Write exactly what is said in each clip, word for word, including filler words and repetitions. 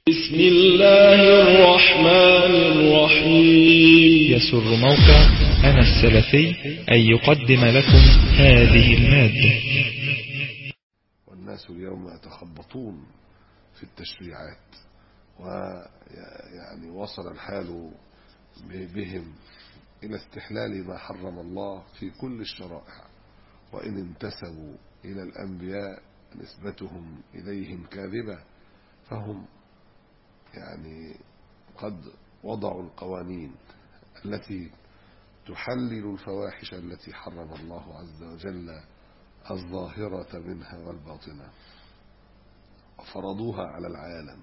بسم الله الرحمن الرحيم. يسر موقع أنا السلفي أن يقدم لكم هذه المادة. والناس اليوم يتخبطون في التشريعات، ويعني وصل الحال بهم إلى استحلال ما حرم الله في كل الشرائع، وإن انتسبوا إلى الأنبياء نسبتهم إليهم كاذبة، فهم يعني قد وضعوا القوانين التي تحلل الفواحش التي حرم الله عز وجل الظاهرة منها والباطنة، وفرضوها على العالم.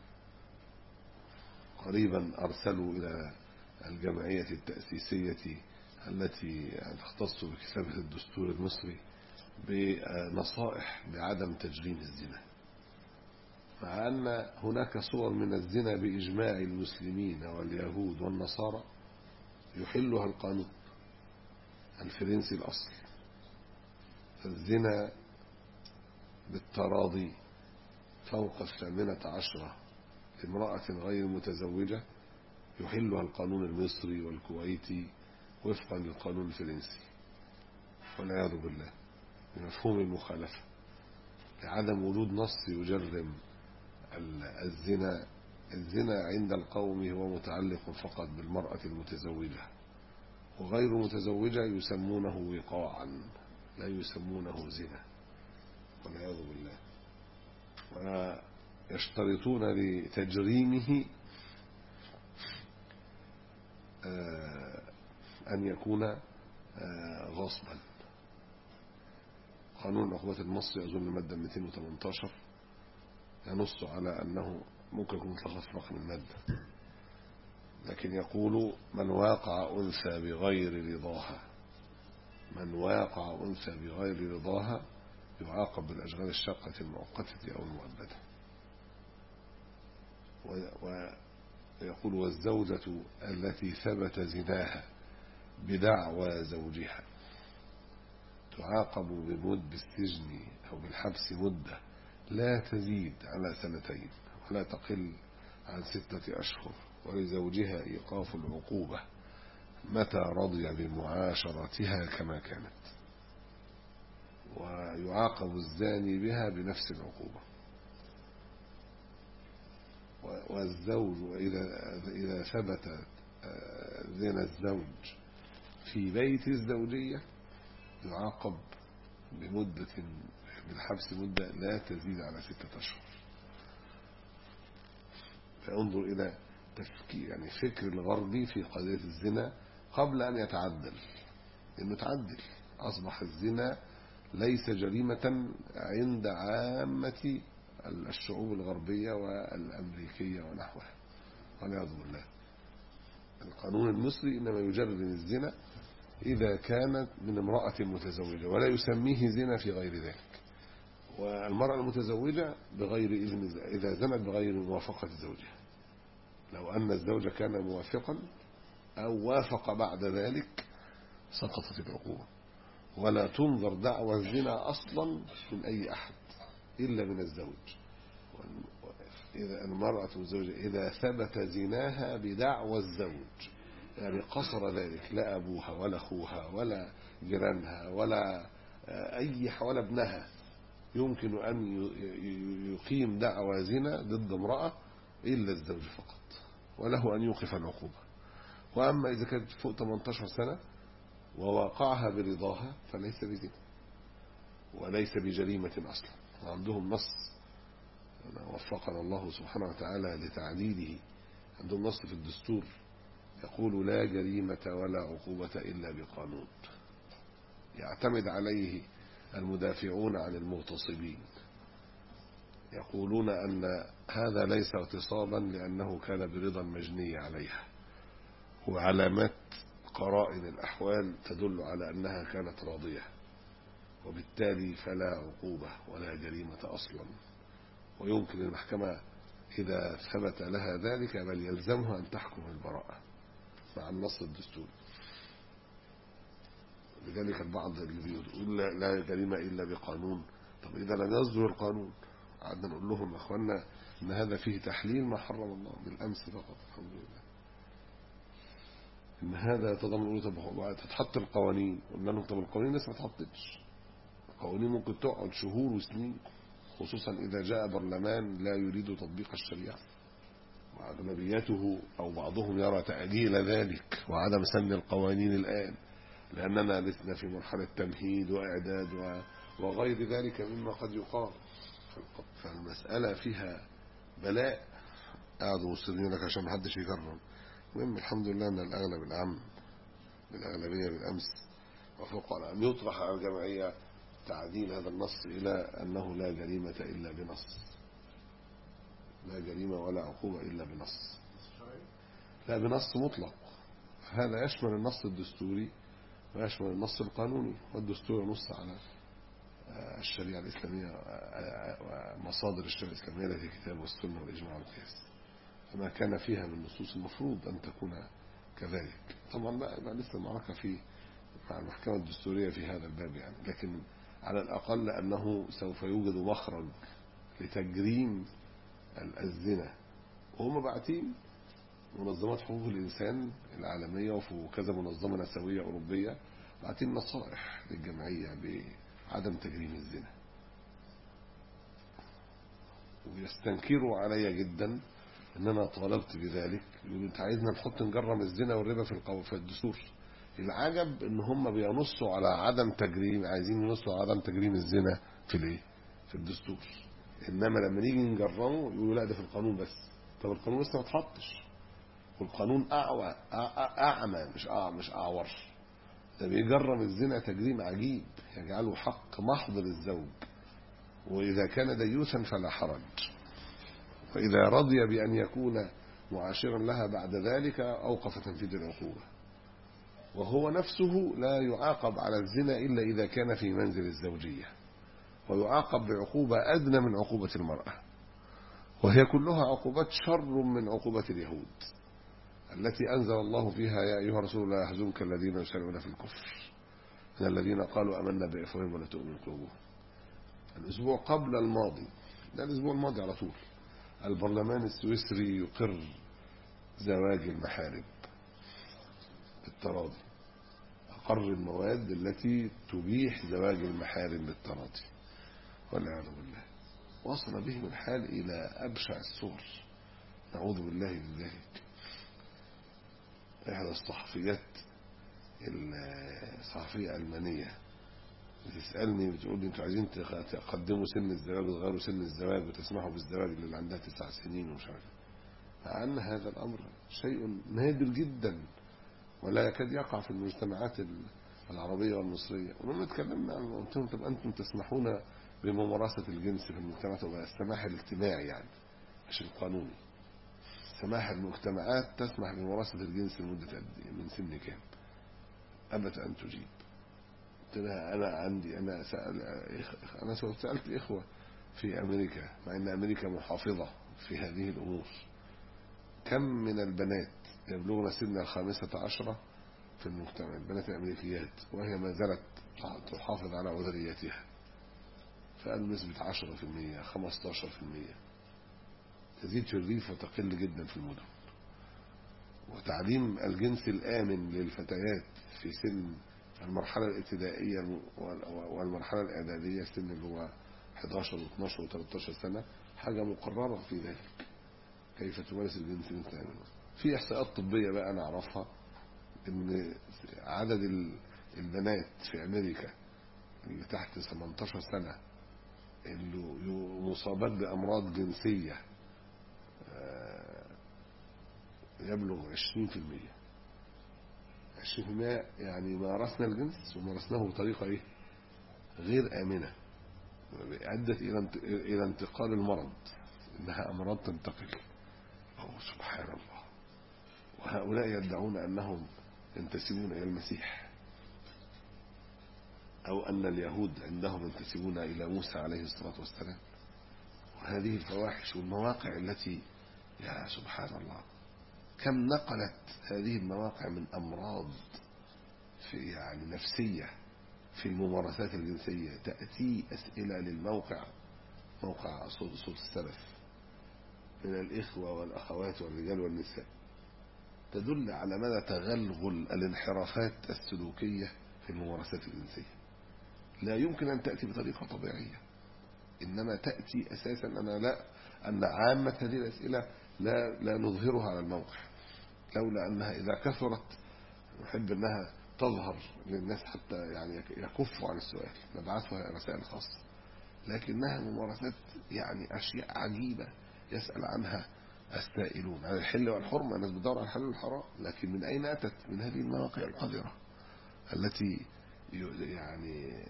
قريبا أرسلوا إلى الجمعية التأسيسية التي تختص بكتابة الدستور المصري بنصائح بعدم تجريم الزنا، مع أن هناك صور من الزنا بإجماع المسلمين واليهود والنصارى يحلها القانون الفرنسي الأصل. الزنا بالتراضي فوق الثامنة عشرة امرأة غير متزوجة يحلها القانون المصري والكويتي وفقا للقانون الفرنسي، والعياذ بالله، بمفهوم المخالفة لعدم وجود نص يجرم الزنا. الزنا عند القوم هو متعلق فقط بالمرأة المتزوجة، وغير متزوجة يسمونه وقاعا لا يسمونه زنا، والعياذ بالله. ويشترطون لتجريمه أن يكون غصبا. قانون العقوبات المصري أظن المادة مئتين وثمانية عشر ينص على أنه ممكن يكون متلخص في رقم المادة، لكن يقول من واقع أنثى بغير رضاها من واقع أنثى بغير رضاها يعاقب بالأشغال الشاقة المؤقتة أو المؤبدة. ويقول والزوجة التي ثبت زناها بدعوى زوجها تعاقب بمد بالسجن أو بالحبس مدة لا تزيد على سنتين ولا تقل عن ستة أشهر، ولزوجها إيقاف العقوبة متى رضي بمعاشرتها كما كانت، ويعاقب الزاني بها بنفس العقوبة. والزوج إذا إذا ثبت زنا الزوج في بيت الزوجية يعاقب بمدة بالحبس مدة لا تزيد على ستة أشهر. فانظر إلى تفكير يعني فكر الغربي في قضية الزنا قبل أن يتعدل، إنه تعدل أصبح الزنا ليس جريمة عند عامة الشعوب الغربية والأمريكية ونحوها، والعياذ بالله. القانون المصري إنما يجرم الزنا إذا كانت من امرأة متزوجة ولا يسميه زنا في غير ذلك، والمرأة المتزوجة بغير إذن إذا زنت بغير موافقة زوجها، لو أن الزوج كان موافقا أو وافق بعد ذلك سقطت العقوبة. ولا تنظر دعوى الزنا أصلا من أي أحد إلا من الزوج. إذا المرأة الزوجة إذا ثبت زناها بدعوى الزوج، يعني قصر ذلك لا أبوها ولا أخوها ولا جيرانها ولا أي ولا ابنها يمكن أن يقيم دعوى زنا ضد امرأة إلا الزوج فقط، وله أن يوقف العقوبة. وأما إذا كانت فوق ثمانية عشر سنة وواقعها برضاها فليس بزنا وليس بجريمة أصلا. وعندهم نص وفقنا الله سبحانه وتعالى لتعديله، عندهم نص في الدستور يقول لا جريمة ولا عقوبة إلا بقانون، يعتمد عليه المدافعون عن المغتصبين، يقولون أن هذا ليس اغتصابا لأنه كان برضا المجني عليها، وعلامات قرائن الأحوال تدل على أنها كانت راضية، وبالتالي فلا عقوبة ولا جريمة أصلا. ويمكن المحكمة إذا ثبت لها ذلك بل يلزمها أن تحكم البراءة مع النص الدستوري. لذلك البعض اللي بيقول لا جريمة إلا بقانون، طب إذا لم يصدر القانون قعدنا نقول لهم أخوانا إن هذا فيه تحليل ما حرم الله بالأمس فقط الحمد لله. إن هذا يتضمن تتحط القوانين، قلنا لهم طب القوانين لسه ما اتحطتش، القوانين ممكن تقعد شهور وسنين، خصوصا إذا جاء برلمان لا يريد تطبيق الشريعة وأغلبيته أو بعضهم يرى تأجيل ذلك وعدم سن القوانين الآن، لأننا لسنا في مرحلة تمهيد وإعداد وغير ذلك مما قد يقال. فالمسألة فيها بلاء، قاعدوا مستنيين لك عشان محدش يكرم. المهم الحمد لله أن الأغلب العام بالأغلبية بالأمس وفوق على أن يطرح على الجمعية تعديل هذا النص إلى أنه لا جريمة إلا بنص، لا جريمة ولا عقوبة إلا بنص، لا بنص مطلق. هذا يشمل النص الدستوري ويشمل النص القانوني، والدستور ينص على الشريعة الإسلامية ومصادر الشريعة الإسلامية التي الكتاب والسنة والإجماع والقياس، فما كان فيها من نصوص المفروض أن تكون كذلك. طبعا بقى لسه المعركة في مع المحكمة الدستورية في هذا الباب يعني، لكن على الأقل أنه سوف يوجد مخرج لتجريم الزنا. وهم باعتين منظمات حقوق الإنسان العالمية وكذا منظمة نسوية أوروبية باعتين نصائح للجمعية بعدم تجريم الزنا، ويستنكروا علي جدا ان انا طالبت بذلك، يقولوا انت عايزنا نحط نجرم الزنا والربا في القو... في الدستور. العجب ان هم بينصوا على عدم تجريم، عايزين ينصوا على عدم تجريم الزنا في الايه في الدستور، انما لما نيجي نجرمه يقولوا لا ده في القانون بس. طب القانون لسه ما اتحطش، والقانون اعوى اعمى مش أعمى مش اعور، ده بيجرم الزنا تجريم عجيب يجعله حق محض للزوج، واذا كان ديوثا فلا حرج، فإذا رضي بأن يكون معاشرا لها بعد ذلك أوقف تنفيذ العقوبة. وهو نفسه لا يعاقب على الزنا إلا إذا كان في منزل الزوجية، ويعاقب بعقوبة أدنى من عقوبة المرأة، وهي كلها عقوبات شر من عقوبة اليهود التي أنزل الله فيها يا أيها رسول لا يحزنك الذين يسارعون في الكفر من الذين قالوا آمنا بأفواههم ولا تؤمن قلوبهم. الأسبوع قبل الماضي، ده الأسبوع الماضي على طول، البرلمان السويسري يقر زواج المحارم بالتراضي، أقر المواد التي تبيح زواج المحارم بالتراضي، والعياذ بالله. وصل بهم الحال إلى أبشع الصور، نعوذ بالله من ذلك. إحدى الصحفيات الصحفية ألمانية بتسألني بتقول لي انتوا عايزين تقدموا سن الزواج وتغيروا سن الزواج وتسمحوا بالزواج اللي عندها تسع سنين ومش عارف، مع أن هذا الأمر شيء نادر جدا ولا يكاد يقع في المجتمعات العربية والمصرية. ولما تكلمنا عن قلت لهم طب أنتم تسمحون بممارسة الجنس في المجتمعات، وبقى السماح الاجتماعي يعني مش القانوني، سماح المجتمعات تسمح بممارسة الجنس لمدة قد ايه من سن كام؟ أبت أن تجيب. أنا عندي أنا سأل أنا سألت إخوة في أمريكا، مع أن أمريكا محافظة في هذه الأمور، كم من البنات يبلغن سن الخامسة عشرة في المجتمع، البنات الأمريكيات، وهي ما زالت تحافظ على عذريتها، فقالوا نسبة عشرة في المية خمستاشر في المية، تزيد في الريف وتقل جدا في المدن. وتعليم الجنس الآمن للفتيات في سن المرحلة الابتدائية والمرحلة الإعدادية، السن اللي هو حداشر واثناشر وتلتاشر سنة، حاجة مقررة في ذلك، كيف تمارس الجنس الآمن. في إحصاءات طبية بقى أنا أعرفها إن عدد البنات في أمريكا اللي تحت ثمانية عشر سنة اللي مصابات بأمراض جنسية يبلغ عشرين في المية. عشرين في المية يعني مارسنا الجنس ومارسناه بطريقة إيه؟ غير آمنة، أدت إلى انتقال المرض، إنها أمراض تنتقل. أوه سبحان الله. وهؤلاء يدعون أنهم ينتسبون إلى المسيح، أو أن اليهود عندهم ينتسبون إلى موسى عليه الصلاة والسلام. وهذه الفواحش والمواقع التي يا سبحان الله كم نقلت هذه المواقع من أمراض في يعني نفسية في الممارسات الجنسية. تأتي أسئلة للموقع، موقع صوت, صوت السلف، من الإخوة والأخوات والرجال والنساء تدل على مدى تغلغل الانحرافات السلوكية في الممارسات الجنسية. لا يمكن أن تأتي بطريقة طبيعية، إنما تأتي أساسا أنا لا أن عامة هذه الأسئلة لا لا نظهرها على الموقع، لولا أنها إذا كثرت نحب أنها تظهر للناس حتى يعني يكفوا عن السؤال، نبعثها رسائل خاصة. لكنها ممارسات يعني أشياء عجيبة يسأل عنها السائلون عن الحل والحرمة. الناس بتدور على الحل والحرام، لكن من أين أتت؟ من هذه المواقع القذرة التي يعني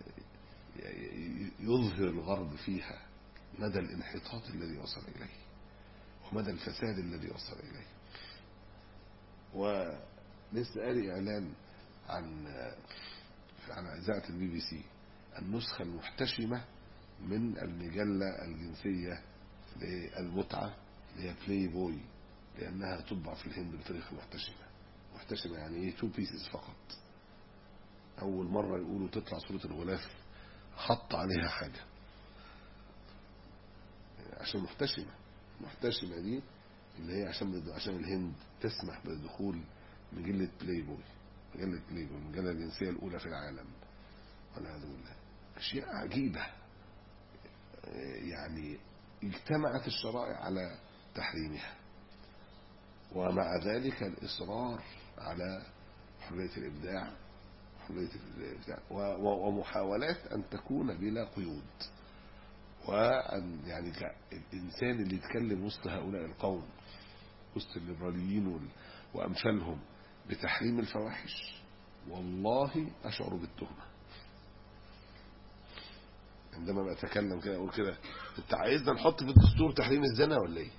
يظهر الغرب فيها مدى الانحطاط الذي وصل إليه ومدى الفساد الذي وصل إليه. ولسه قارئ إعلان عن عن إذاعة البي بي سي النسخة المحتشمة من المجلة الجنسية للمتعة اللي هي بلاي بوي، لأنها تطبع في الهند بطريقة محتشمة. محتشمة يعني ايه؟ تو بيسز فقط. أول مرة يقولوا تطلع صورة الغلاف حط عليها حاجة عشان محتشمة. محتشمة دي اللي هي عشان عشان الهند تسمح بدخول مجلة بلاي بوي، مجلة بلاي بوي المجلة الجنسية الأولى في العالم، والعياذ بالله. أشياء عجيبة يعني اجتمعت الشرائع على تحريمها، ومع ذلك الإصرار على حرية الإبداع، حرية الإبداع ومحاولات أن تكون بلا قيود، وأن يعني الإنسان اللي يتكلم وسط هؤلاء القوم، وسط الليبراليين وأمثالهم بتحريم الفواحش، والله أشعر بالتهمة عندما بتكلم كده. أقول كده أنت عايزنا نحط في الدستور تحريم الزنا ولا إيه؟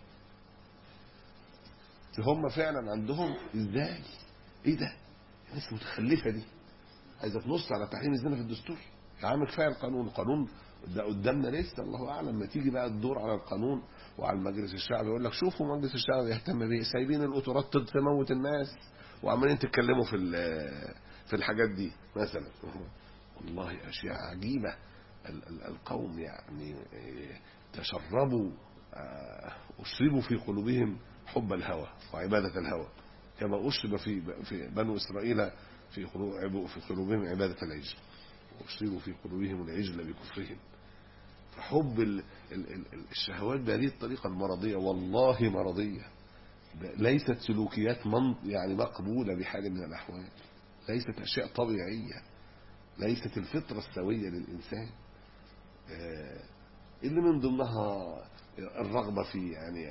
هم فعلا عندهم إزاي؟ إيه ده؟ الناس متخلفة دي عايزة تنص على تحريم الزنا في الدستور؟ يا عم كفاية القانون، القانون ده قدامنا لسه الله أعلم. ما تيجي بقى الدور على القانون وعلى المجلس الشعبي يقول لك شوفوا مجلس الشعب يهتم بيه، سايبين القطورات تموت الناس وعمالين تتكلموا في في الحاجات دي مثلا. والله أشياء عجيبة. القوم يعني تشربوا أشربوا في قلوبهم حب الهوى وعبادة الهوى، كما أشرب في في بنو إسرائيل في في قلوبهم عبادة العجل، وأشربوا في قلوبهم العجل بكفرهم. فحب الشهوات بهذه الطريقة المرضية والله مرضية، ليست سلوكيات من يعني مقبولة بحال من الأحوال، ليست أشياء طبيعية، ليست الفطرة السوية للإنسان، اللي من ضمنها الرغبة في يعني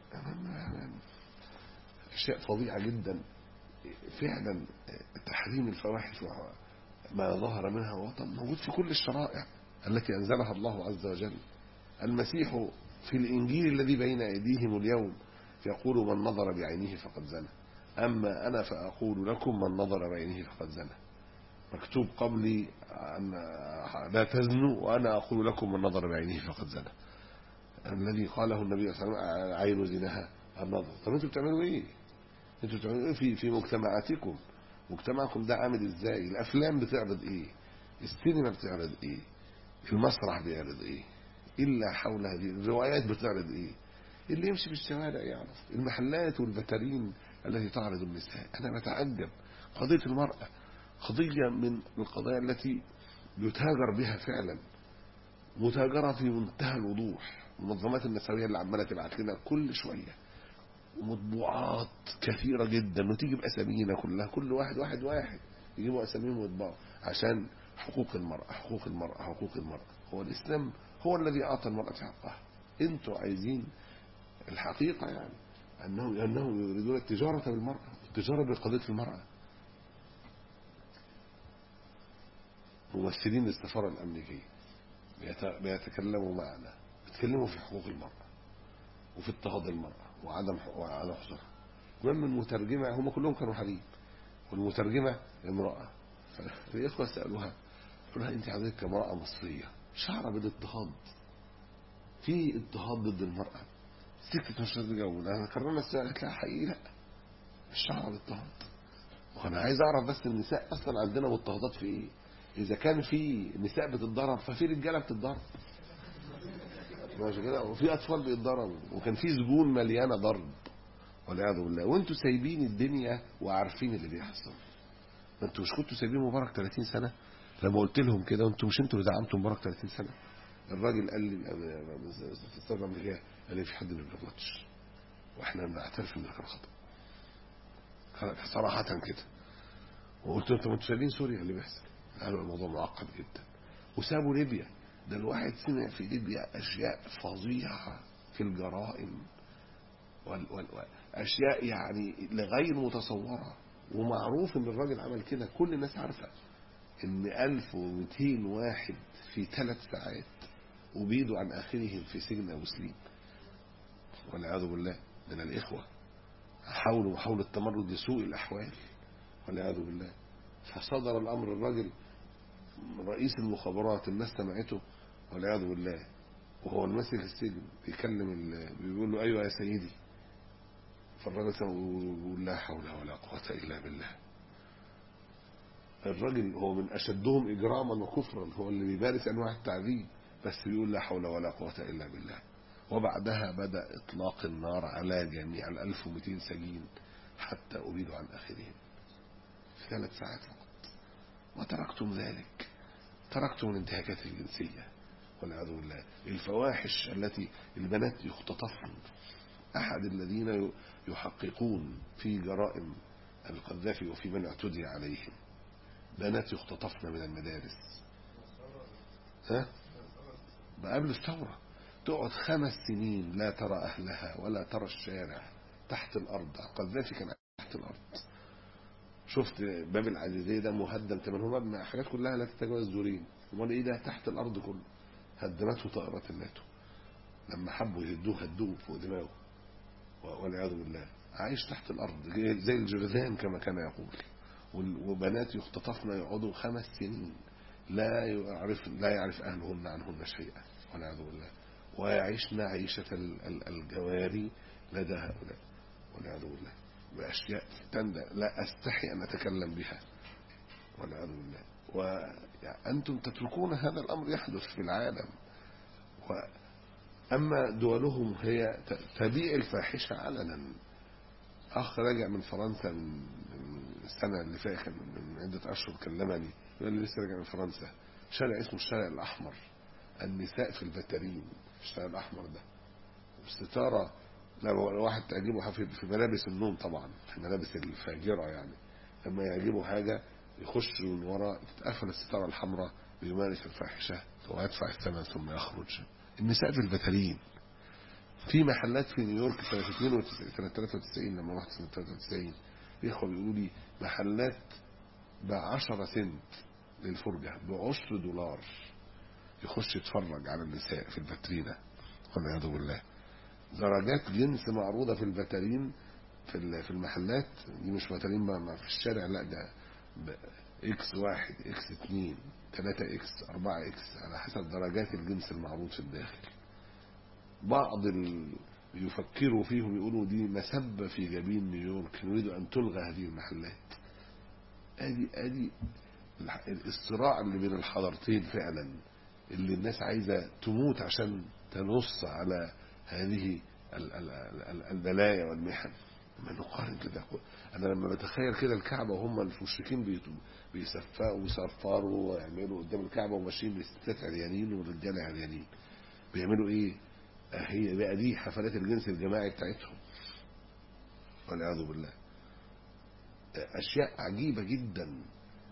أشياء فظيعة جدا. فعلا تحريم الفواحش ما ظهر منها وطن موجود في كل الشرائع التي أنزلها الله عز وجل. المسيح في الإنجيل الذي بين أيديهم اليوم يقول من نظر بعينه فقد زنى، أما أنا فأقول لكم من نظر بعينه فقد زنى. مكتوب قبلي أن لا تزنوا وأنا أقول لكم من نظر بعينه فقد زنى. الذي قاله النبي صلى الله عليه وسلم عين زناها النظر. طب أنتوا بتعملوا إيه؟ أنتوا بتعملوا إيه في في مجتمعاتكم؟ مجتمعكم ده عامل إزاي؟ الأفلام بتعرض إيه؟ السينما بتعرض إيه؟ المسرح بيعرض إيه؟ إلا حول هذه الروايات بتعرض إيه؟ اللي يمشي في الشوارع يعرف. المحلات والبتارين التي تعرض النساء. أنا بتعجب. قضية المرأة قضية من القضايا التي يتاجر بها فعلا، متاجرة في منتهى الوضوح. المنظمات النسوية اللي عمالة تبعت لنا كل شوية ومطبوعات كثيرة جدا وتيجي بأسامينا كلها، كل واحد واحد واحد يجيبوا أساميهم ويطبعوا عشان حقوق المرأة حقوق المرأة حقوق المرأة. هو الإسلام هو الذي أعطى المرأة حقها. أنتوا عايزين الحقيقة يعني أنه أنهم يريدون التجارة بالمرأة، التجارة بقضية المرأة. ممثلين السفارة الأمريكية بيتكلموا معنا، بيتكلموا في حقوق المرأة وفي اضطهاد المرأة وعدم وعدم حصولها. المهم المترجمة هم كلهم كانوا حريم، والمترجمة امرأة. فالإخوة سألوها قالوا لها أنت حضرتك كامرأة مصرية شعر بالاضطهاد، في اضطهاد ضد المرأة؟ سكت مش تجاوب. أنا كررنا السؤال قالت لها حقيقي لا مش شعر بالاضطهاد. وأنا عايز أعرف بس النساء أصلا عندنا مضطهدات في إيه؟ إذا كان في نساء بتتضرب ففي رجالة بتتضرب. ماشي كده، وفي اطفال بيتضربوا، وكان في سجون مليانه ضرب والعياذ بالله، وانتوا سايبين الدنيا وعارفين اللي بيحصل. ما انتوا مش كنتوا سايبين مبارك ثلاثين سنه؟ لما قلت لهم كده، وانتوا مش انتوا اللي دعمتوا مبارك ثلاثين سنه؟ الراجل قال لي في الثوره الامريكيه، قال لي في حد ما بيغلطش، واحنا بنعترف ان ده كان خطا صراحه كده. وقلت له انتوا سايبين سوريا اللي بيحصل؟ قالوا الموضوع معقد جدا. وسابوا ليبيا. ده الواحد سمع في ليبيا اشياء فظيعه في الجرائم واشياء يعني لغير متصوره، ومعروف ان الراجل عمل كده، كل الناس عارفه ان ألف ومئتين واحد في ثلاث ساعات وبيدوا عن اخرهم في سجن ابو سليم والعياذ بالله من الاخوه، حاولوا محاوله التمرد لسوء الاحوال والعياذ بالله. فصدر الامر، الراجل رئيس المخابرات الناس سمعته والعياذ بالله، وهو ماسك السجن بيكلم بيقول له ايوه يا سيدي، فالراجل يقول لا حول ولا قوه الا بالله. الراجل هو من اشدهم اجراما وكفرا، هو اللي بيمارس انواع التعذيب، بس بيقول لا حول ولا قوه الا بالله. وبعدها بدا اطلاق النار على جميع ال ألف ومئتين سجين حتى ابيدوا عن اخرهم في ثلاث ساعات فقط. وتركتم ذلك، تركتم الانتهاكات الجنسيه والعياذ بالله، الفواحش التي البنات يختطفن. احد الذين يحققون في جرائم القذافي وفي من اعتدي عليهم، بنات يختطفن من المدارس. ها؟ قبل الثورة تقعد خمس سنين لا ترى أهلها ولا ترى الشارع، تحت الأرض. قذافي كان تحت الأرض. شفت باب العزيزية ده مهدم تمام، هو مبنى حاجات كلها لا تتجاوز دورين، امال ايه ده؟ تحت الأرض كله. هدمته طائرات الناتو لما حبوا يهدوه، هدوه فوق دماغه والعياذ بالله. عايش تحت الأرض زي الجرذان كما كان يقول. وبنات يختطفن يقعدوا خمس سنين لا يعرف لا يعرف أهلهن عنهن شيئا والعياذ بالله، ويعيشن عيشة الجواري لدى هؤلاء والعياذ بالله، بأشياء تندى لا أستحي أن أتكلم بها والعياذ بالله. وأنتم تتركون هذا الأمر يحدث في العالم، وأما دولهم هي تبيع الفاحشة علنا. أخ راجع من فرنسا من السنة اللي فاتت، من عدة أشهر، كلمني يقول لي لسه راجع من فرنسا، شارع اسمه الشارع الأحمر، النساء في البتارين في الشارع الأحمر ده، والستارة لما واحد تعجبه في ملابس النوم، طبعا في ملابس الفاجرة يعني، لما يعجبه حاجة يخش من وراء تتقفل الستارة الحمراء ويمارس الفاحشة ويدفع الثمن ثم يخرج. النساء في البتارين. في محلات في نيويورك سنة اثنين وتسعين سنة ثلاثة وتسعين لما رحت سنة ثلاثة وتسعين، الإخوة بيقولوا لي محلات بعشرة سنت للفرجة، بعشر دولار يخش يتفرج على النساء في الفاترينة والعياذ بالله. درجات جنس معروضة في الفاترين في في المحلات دي، مش فاترين ما في الشارع، لا ده اكس واحد اكس اتنين تلاتة اكس اربعة اكس على حسب درجات الجنس المعروض في الداخل. بعض ال... يفكروا فيهم يقولوا دي مسبة في جبين نيويورك، نريد أن تلغى هذه المحلات. ادي ادي الصراع اللي بين الحضارتين فعلا، اللي الناس عايزة تموت عشان تنص على هذه البلايا والمحن. ما نقارن كده، انا لما بتخيل كده الكعبة وهم المشركين بيسفقوا ويصفروا ويعملوا قدام الكعبة وماشيين بالستات عريانين والرجال عريانين، بيعملوا ايه؟ هي بقى دي حفلات الجنس الجماعي بتاعتهم والعياذ بالله. اشياء عجيبة جدا.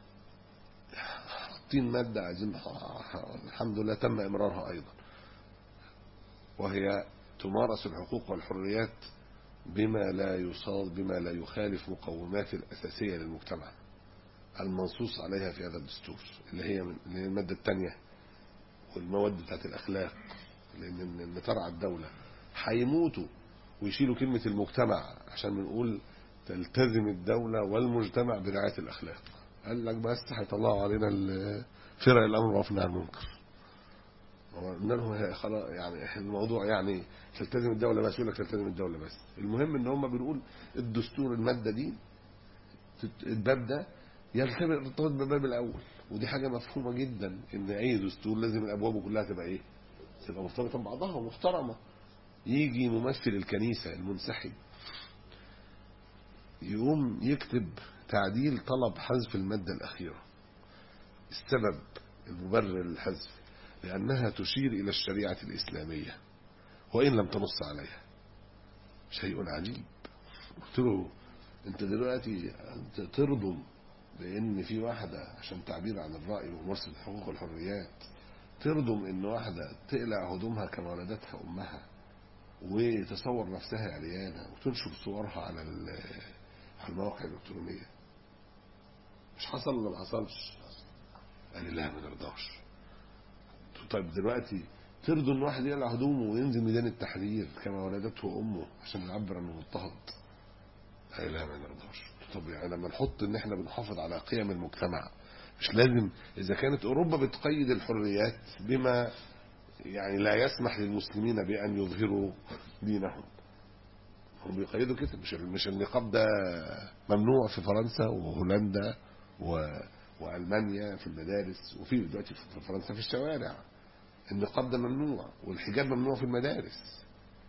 حاطين مادة عايزين، الحمد لله تم امرارها ايضا، وهي تمارس الحقوق والحريات بما لا يصاد بما لا يخالف مقومات الاساسية للمجتمع المنصوص عليها في هذا الدستور، اللي هي من اللي هي المادة الثانية والمواد بتاعت الاخلاق. لان ان ترعى الدولة هيموتوا ويشيلوا كلمة المجتمع عشان بنقول تلتزم الدولة والمجتمع برعاية الاخلاق. قال لك بس هيطلعوا علينا فرق الامر بالمعروف والنهي عن المنكر. قلنا لهم خلاص يعني الموضوع يعني تلتزم الدولة بس، يقول لك تلتزم الدولة بس. المهم ان هم بنقول الدستور المادة دي الباب ده يرتبط بالباب الاول، ودي حاجة مفهومة جدا ان اي دستور لازم الابواب كلها تبقى ايه؟ تبقى مرتبطة ببعضها ومحترمة. يجي ممثل الكنيسة المنسحب يقوم يكتب تعديل طلب حذف المادة الأخيرة. السبب المبرر للحذف لأنها تشير إلى الشريعة الإسلامية وإن لم تنص عليها. شيء عجيب. قلت له أنت دلوقتي أنت ترضم بأن في واحدة عشان تعبير عن الرأي وممارسة الحقوق والحريات ترضم أن واحدة تقلع هدومها كما ولدتها أمها وتصور نفسها عريانة وتنشر صورها على على المواقع الإلكترونية؟ مش حصل ولا ما حصلش؟ قال لي لا ما نرضاش. طيب دلوقتي ترضوا ان واحد يقلع هدومه وينزل ميدان التحرير كما ولدته امه عشان يعبر عن المضطهد؟ قال لا ما نرضاش. طب يعني لما نحط ان احنا بنحافظ على قيم المجتمع مش لازم اذا كانت اوروبا بتقيد الحريات بما يعني لا يسمح للمسلمين بان يظهروا دينهم، هم بيقيدوا كده. مش مش النقاب ده ممنوع في فرنسا وهولندا و والمانيا في المدارس، وفي دلوقتي في فرنسا في الشوارع النقاب ده ممنوع والحجاب ممنوع في المدارس.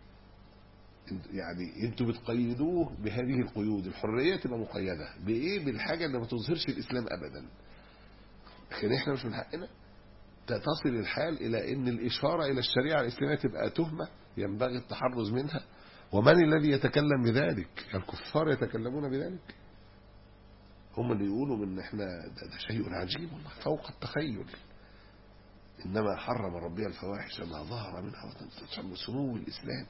يعني انتوا بتقيدوه بهذه القيود. الحريه تبقى مقيده بايه؟ بالحاجه اللي ما تظهرش الاسلام ابدا. لكن احنا مش من حقنا تصل الحال الى ان الاشاره الى الشريعه الاسلاميه تبقى تهمه ينبغي التحرز منها. ومن الذي يتكلم بذلك؟ الكفار يتكلمون بذلك. هم اللي يقولوا من احنا ده, ده شيء عجيب والله فوق التخيل. انما حرم ربي الفواحش ما ظهر منها وتنتشر سمو الاسلام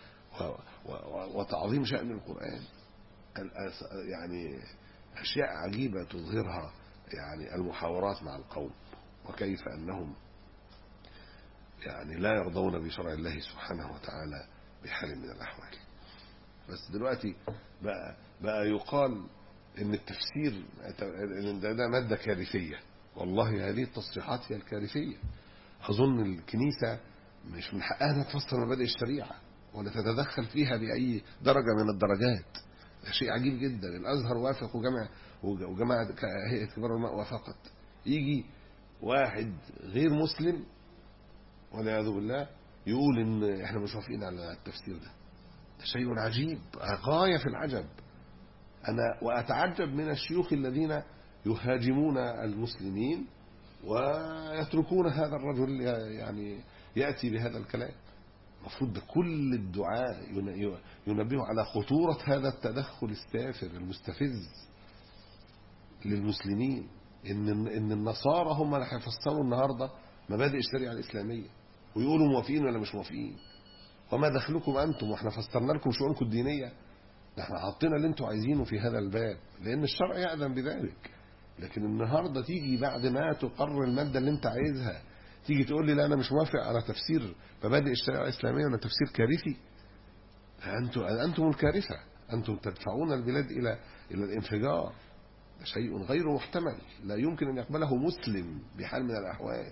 وتعظيم شأن القرآن. يعني اشياء عجيبة تظهرها يعني المحاورات مع القوم وكيف انهم يعني لا يرضون بشرع الله سبحانه وتعالى بحال من الاحوال. بس دلوقتي بقى بقى يقال ان التفسير ان ده, ده مادة كارثية. والله هذه التصريحات هي الكارثية. اظن الكنيسة مش من حقها انها تفسر مبادئ الشريعة ولا تتدخل فيها بأي درجة من الدرجات. ده شيء عجيب جدا. الازهر وافق وجمع وجماعة هيئة كبار العلماء وافقت. يجي واحد غير مسلم والعياذ بالله يقول ان احنا مش موافقين على التفسير ده. ده شيء عجيب غاية في العجب. أنا وأتعجب من الشيوخ الذين يهاجمون المسلمين ويتركون هذا الرجل يعني يأتي بهذا الكلام. المفروض ده كل الدعاء ينبه على خطورة هذا التدخل السافر المستفز للمسلمين. إن إن النصارى هم اللي هيفسروا النهارده مبادئ الشريعة الإسلامية ويقولوا موافقين ولا مش موافقين. وما دخلكم أنتم وإحنا فسرنا لكم شؤونكم الدينية. احنا حطينا اللي انتوا عايزينه في هذا الباب لان الشرع يأذن بذلك. لكن النهارده تيجي بعد ما تقرر الماده اللي انت عايزها تيجي تقول لي لا انا مش موافق على تفسير مبادئ الشريعه الاسلاميه ولا تفسير كارثي. انتم انتم الكارثه. انتم تدفعون البلاد الى الى الانفجار. ده شيء غير محتمل لا يمكن ان يقبله مسلم بحال من الاحوال.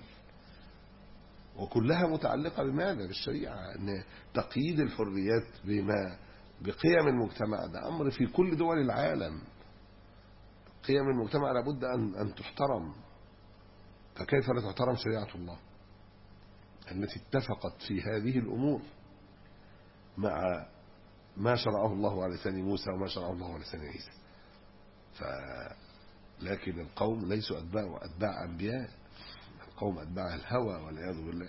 وكلها متعلقه بماذا؟ بالشريعه. ان تقييد الحريات بما بقيم المجتمع ده أمر في كل دول العالم. قيم المجتمع لابد أن أن تحترم. فكيف لا تحترم شريعة الله التي اتفقت في هذه الأمور مع ما شرعه الله على لسان موسى وما شرعه الله على لسان عيسى؟ ف لكن القوم ليسوا أتباع أتباع أنبياء. القوم أتباع الهوى والعياذ بالله.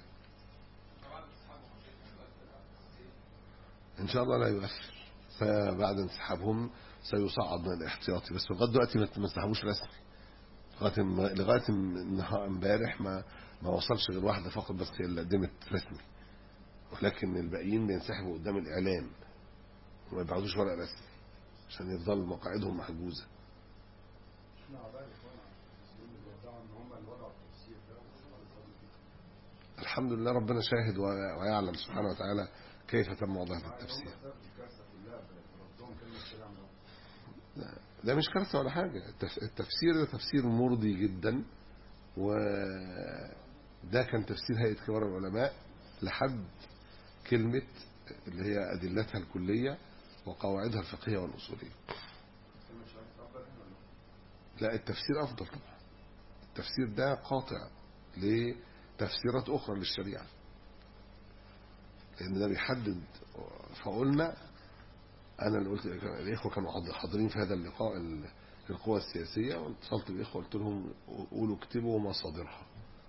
إن شاء الله لا يؤثر. فبعد انسحابهم سيصعد من الاحتياطي. بس لغايه دلوقتي ما انسحبوش رسمي. لغايه لغايه امبارح ما ما وصلش غير واحده فقط بس هي اللي قدمت رسمي. ولكن الباقيين بينسحبوا قدام الاعلام وما يبعتوش ورق رسمي عشان يفضل مقاعدهم محجوزه. الحمد لله ربنا شاهد ويعلم سبحانه وتعالى كيف تم وضع التفسير. ده مش كارثة ولا حاجة. التفسير ده تفسير مرضي جدا. وده كان تفسير هيئة كبار العلماء لحد كلمة اللي هي أدلتها الكلية وقواعدها الفقهية والأصولية. لا التفسير أفضل طبعا. التفسير ده قاطع لتفسيرات أخرى للشريعة. لأن ده بيحدد. فقلنا أنا اللي قلت الإخوة كانوا حاضرين في هذا اللقاء القوى السياسية، واتصلت بالإخوة قلت لهم قولوا اكتبوا مصادرها.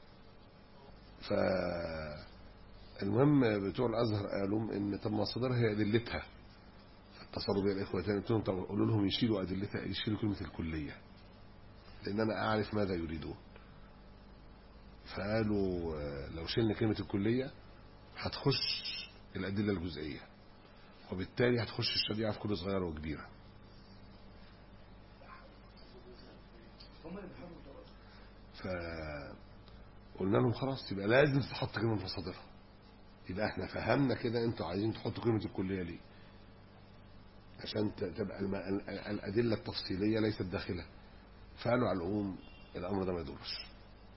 فالمهم بتوع الأزهر قالوا إن طب مصادرها هي أدلتها، فاتصلوا بي الإخوة تاني قلت لهم طب قولوا لهم يشيلوا أدلتها، يشيلوا كلمة الكلية لأن أنا أعرف ماذا يريدون. فقالوا لو شلنا كلمة الكلية هتخش الأدلة الجزئية، وبالتالي هتخش الشريعة في كل صغيرة وكبيرة. فقلنا لهم خلاص يبقى لازم تحط كلمة مصادرها. يبقى احنا فهمنا كده انتوا عايزين تحطوا كلمة الكلية ليه؟ عشان تبقى الأدلة التفصيلية ليست داخلة. فقالوا على العموم الأمر ده ما يدورش.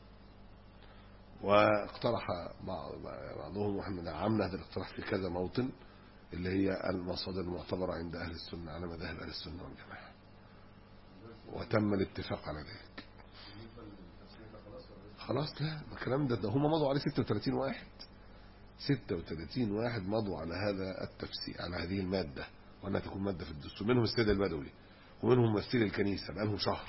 واقترح بعضهم واحنا دعمنا هذا الاقتراح في كذا موطن اللي هي المصادر المعتبرة عند أهل السنة على مذاهب أهل السنة والجماعة، وتم الاتفاق على ذلك. خلاص لا الكلام ده, ده هم مضوا عليه ستة وثلاثين واحد ستة وثلاثين واحد مضوا على هذا التفسير، على هذه المادة، وأنها تكون مادة في الدستور. منهم السيد البدوي ومنهم ممثلي الكنيسة بقالهم شهر.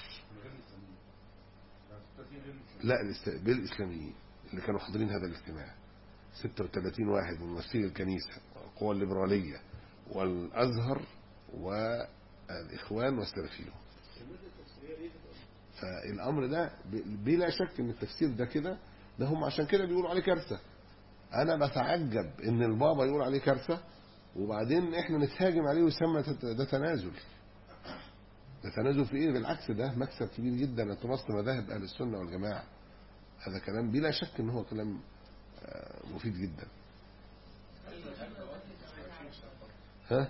لا بالإسلاميين اللي كانوا حاضرين هذا الاجتماع ستة وثلاثين واحد من ممثلي الكنيسة والقوى الليبرالية والأزهر والإخوان والسلفيون. فالأمر ده بلا شك ان التفسير ده كده، ده هم عشان كده بيقولوا عليه كارثة. أنا بتعجب ان البابا يقول عليه كارثة وبعدين احنا نتهاجم عليه ويسمى ده تنازل. ده تنازل في ايه؟ بالعكس ده مكسب كبير جدا لتراث مذاهب أهل السنة والجماعة. هذا كلام بلا شك ان هو كلام مفيد جدا. ها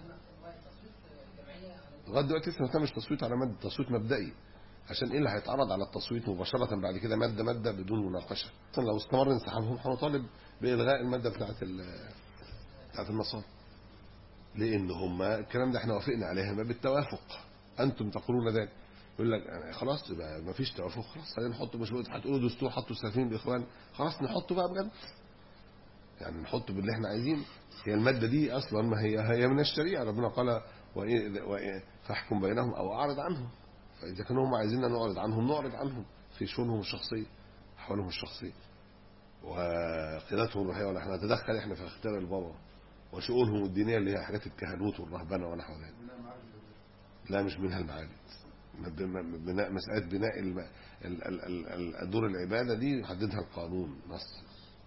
لغايه دلوقتي لسه ما تمش تصويت على ماده، تصويت مبدئي، عشان ايه اللي هيتعرض على التصويت مباشره بعد كده ماده ماده بدون مناقشه. لو استمر انسحابهم هنطالب بالغاء الماده بتاعه بتاعه النصارى، لان هم الكلام ده احنا وافقنا عليها ما بالتوافق، انتم تقولون ذلك. يقول لك خلاص يبقى ما فيش توافق، خلاص خلينا نحطه. مش هتقولوا دستور حطوا السلفيين بالاخوان، خلاص نحطه بقى بجد، يعني نحطه باللي احنا عايزين. هي الماده دي اصلا ما هي هي من الشريعه، ربنا قال فاحكم بينهم او اعرض عنهم. فاذا كانوا هم عايزيننا نعرض عنهم نعرض عنهم في شؤونهم الشخصيه، احوالهم الشخصيه وقيادتهم الروحيه، ولا احنا نتدخل احنا في اختيار البابا وشؤونهم الدينيه اللي هي حاجات الكهنوت والرهبنه ونحو ذلك. لا مش منها المعابد، بناء مساله بناء الدور العباده دي يحددها القانون نص.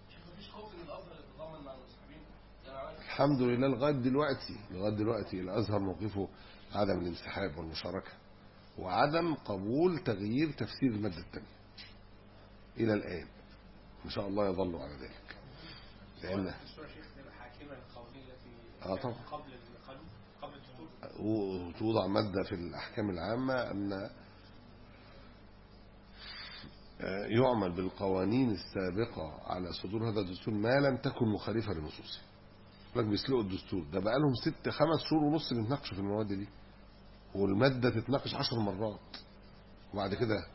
الحمد لله لغايه دلوقتي لغايه دلوقتي الازهر موقفه عدم الانسحاب والمشاركه وعدم قبول تغيير تفسير الماده الثانيه الى الان، ان شاء الله يظلوا على ذلك. لان اه طبعا قبل قبل الدستور وتوضع ماده في الاحكام العامه ان يعمل بالقوانين السابقه على صدور هذا الدستور ما لم تكن مخالفه لنصوصه. لك بيسلقوا الدستور ده بقى لهم ست خمس شهور ونص بيتناقشوا في المواد دي، والماده تتناقش عشر مرات وبعد كده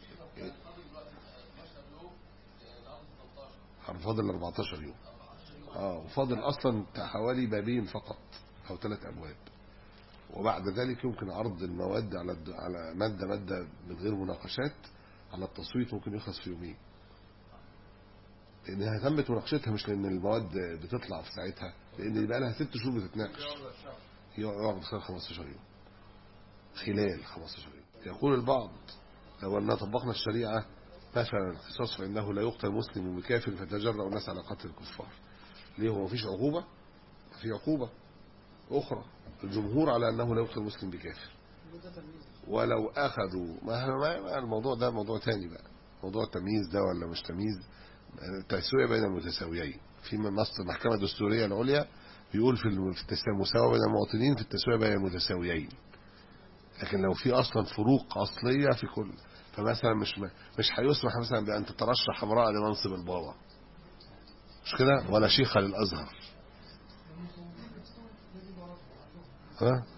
فاضل أربعتاشر يوم. اه وفاضل اصلا حوالي بابين فقط او ثلاث ابواب، وبعد ذلك يمكن عرض المواد على على ماده ماده من غير مناقشات على التصويت، ممكن يخلص في يومين، لانها تمت مناقشتها مش لان المواد بتطلع في ساعتها، لان بقى لها ست شهور بتتناقش. يقعد خلال خمستاشر يوم خلال خمستاشر يوم. يقول البعض لو أننا طبقنا الشريعة مثلا القصاص فإنه لا يقتل مسلم بكافر فتجرأ الناس على قتل الكفار. ليه؟ هو مفيش عقوبة؟ في عقوبة أخرى. الجمهور على أنه لا يقتل مسلم بكافر، ولو أخذوا ما الموضوع ده موضوع تاني بقى، موضوع تمييز ده ولا مش تمييز، التسوية بين المتساويين. في مصر المحكمة الدستورية العليا بيقول في المساواة بين المواطنين في التسوية بين المتساويين، لكن لو في اصلا فروق اصليه في كل، فمثلا مش مش هيسمح مثلا بان تترشح امراه لمنصب البابا، مش كده، ولا شيخه للازهر. ها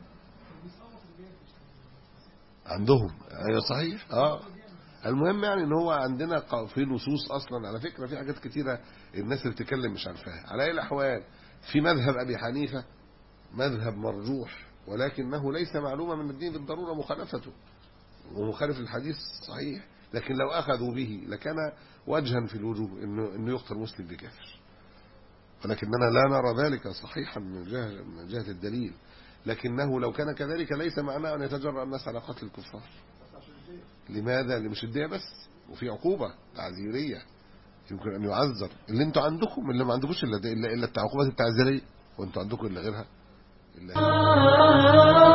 عندهم ايوه صحيح. اه المهم يعني ان هو عندنا في نصوص اصلا. على فكره في حاجات كتيره الناس اللي بتتكلم مش عارفاها. على اي الاحوال في مذهب أبي حنيفة مذهب مرجوح ولكنه ليس معلومة من الدين بالضرورة مخالفته ومخالف الحديث صحيح، لكن لو أخذوا به لكان وجها في الوجوب إنه, إنه يقتل مسلم بكافر، ولكننا لا نرى ذلك صحيحا من جهة, من جهة الدليل. لكنه لو كان كذلك ليس معناه أن يتجرأ الناس على قتل الكفار. لماذا؟ مش الدية بس، وفي عقوبة تعزيرية يمكن أن يعذر. اللي انتوا عندكم اللي ما عندكوش إلا, إلا, إلا التعقوبات التعزيرية، وانتوا عندكم إلا غيرها إلا